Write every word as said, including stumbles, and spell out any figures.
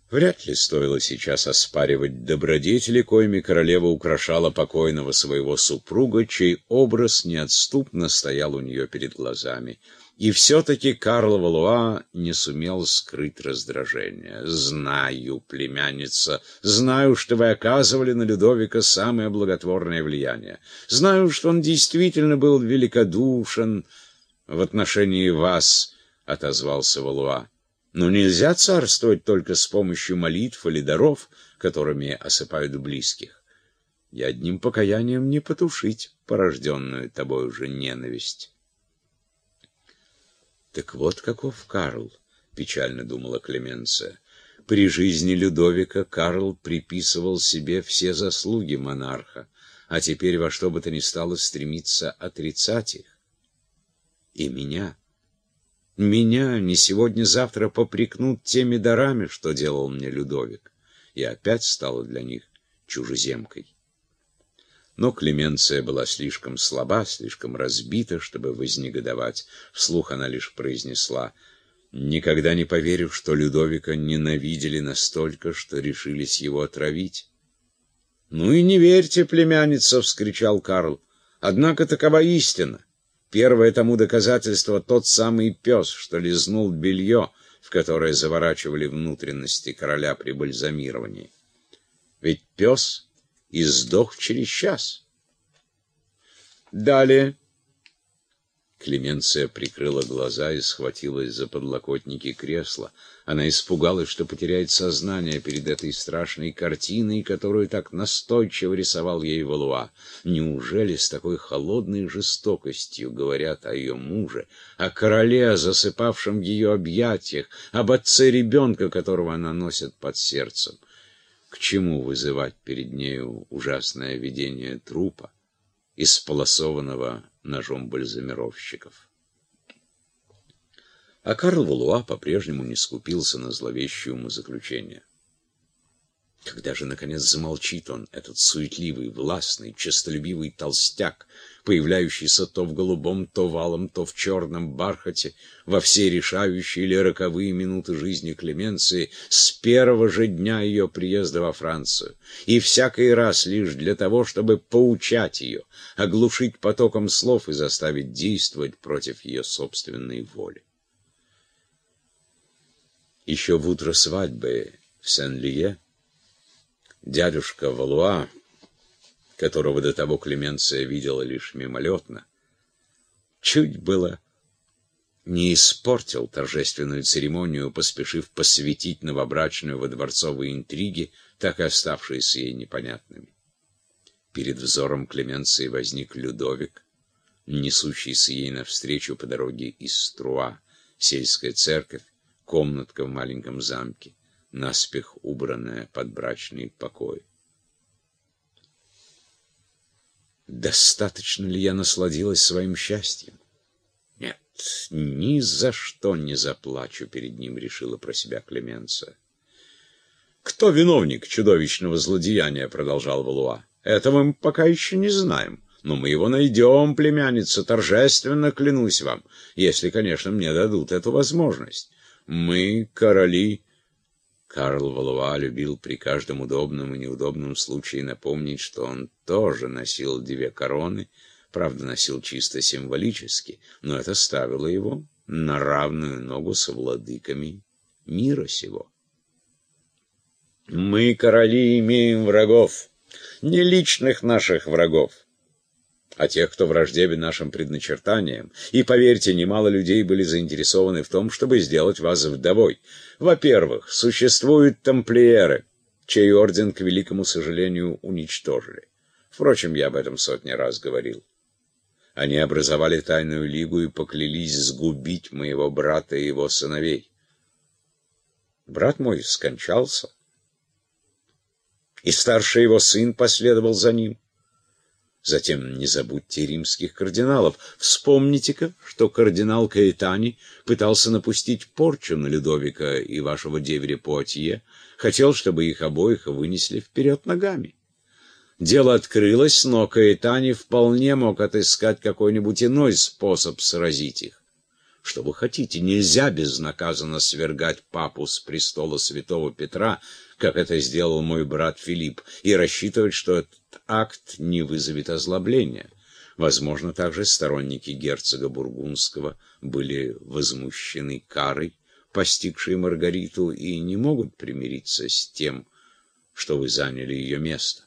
Вряд ли стоило сейчас оспаривать добродетели, коими королева украшала покойного своего супруга, чей образ неотступно стоял у нее перед глазами. И все-таки Карл Валуа не сумел скрыть раздражение. «Знаю, племянница, знаю, что вы оказывали на Людовика самое благотворное влияние. Знаю, что он действительно был великодушен в отношении вас», — отозвался Валуа. «Но нельзя царствовать только с помощью молитв или даров, которыми осыпают близких. И одним покаянием не потушить порожденную тобой уже ненависть». «Так вот каков Карл», — печально думала Клеменция. «При жизни Людовика Карл приписывал себе все заслуги монарха, а теперь во что бы то ни стало стремится отрицать их. И меня, меня не сегодня-завтра попрекнут теми дарами, что делал мне Людовик, и опять стала для них чужеземкой». Но Клеменция была слишком слаба, слишком разбита, чтобы вознегодовать. Вслух она лишь произнесла: «Никогда не поверю, что Людовика ненавидели настолько, что решились его отравить». «Ну и не верьте, племянница!» — вскричал Карл. «Однако такова истина. Первое тому доказательство — тот самый пес, что лизнул белье, в которое заворачивали внутренности короля при бальзамировании. Ведь пес и сдох через час». Далее. Клеменция прикрыла глаза и схватилась за подлокотники кресла. Она испугалась, что потеряет сознание перед этой страшной картиной, которую так настойчиво рисовал ей Валуа. Неужели с такой холодной жестокостью говорят о ее муже, о короле, засыпавшем в ее объятиях, об отце ребенка, которого она носит под сердцем? К чему вызывать перед нею ужасное видение трупа, исполосованного ножом бальзамировщиков? А Карл Валуа по-прежнему не скупился на зловещее умозаключение. Когда же, наконец, замолчит он, этот суетливый, властный, честолюбивый толстяк, появляющийся то в голубом, то валом, то в черном бархате, во все решающие или роковые минуты жизни Клеменции, с первого же дня ее приезда во Францию, и всякий раз лишь для того, чтобы поучать ее, оглушить потоком слов и заставить действовать против ее собственной воли? Еще в утро свадьбы в Сен-Лие дядюшка Валуа, которого до того Клеменция видела лишь мимолетно, чуть было не испортил торжественную церемонию, поспешив посвятить новобрачную во дворцовые интриги, так и оставшиеся ей непонятными. Перед взором Клеменции возник Людовик, несущийся ей навстречу по дороге из Струа, сельская церковь, комнатка в маленьком замке, наспех убранная под брачный покой. Достаточно ли я насладилась своим счастьем? Нет, ни за что не заплачу перед ним, решила про себя Клеменция. «Кто виновник чудовищного злодеяния?» — продолжал Валуа. «Этого мы пока еще не знаем. Но мы его найдем, племянница, торжественно клянусь вам, если, конечно, мне дадут эту возможность. Мы, короли...» Карл Валуа любил при каждом удобном и неудобном случае напомнить, что он тоже носил две короны, правда, носил чисто символически, но это ставило его на равную ногу со владыками мира сего. «Мы, короли, имеем врагов, не личных наших врагов, а тех, кто враждебен нашим предначертаниям. И, поверьте, немало людей были заинтересованы в том, чтобы сделать вас вдовой. Во-первых, существуют тамплиеры, чей орден, к великому сожалению, уничтожили. Впрочем, я об этом сотни раз говорил. Они образовали тайную лигу и поклялись сгубить моего брата и его сыновей. Брат мой скончался, и старший его сын последовал за ним. Затем не забудьте римских кардиналов. Вспомните-ка, что кардинал Каэтани пытался напустить порчу на Людовика и вашего деверя Пуатье, хотел, чтобы их обоих вынесли вперед ногами. Дело открылось, но Каэтани вполне мог отыскать какой-нибудь иной способ сразить их. Что вы хотите? Нельзя безнаказанно свергать папу с престола святого Петра, как это сделал мой брат Филипп, и рассчитывать, что этот акт не вызовет озлобления. Возможно, также сторонники герцога Бургундского были возмущены карой, постигшей Маргариту, и не могут примириться с тем, что вы заняли ее место.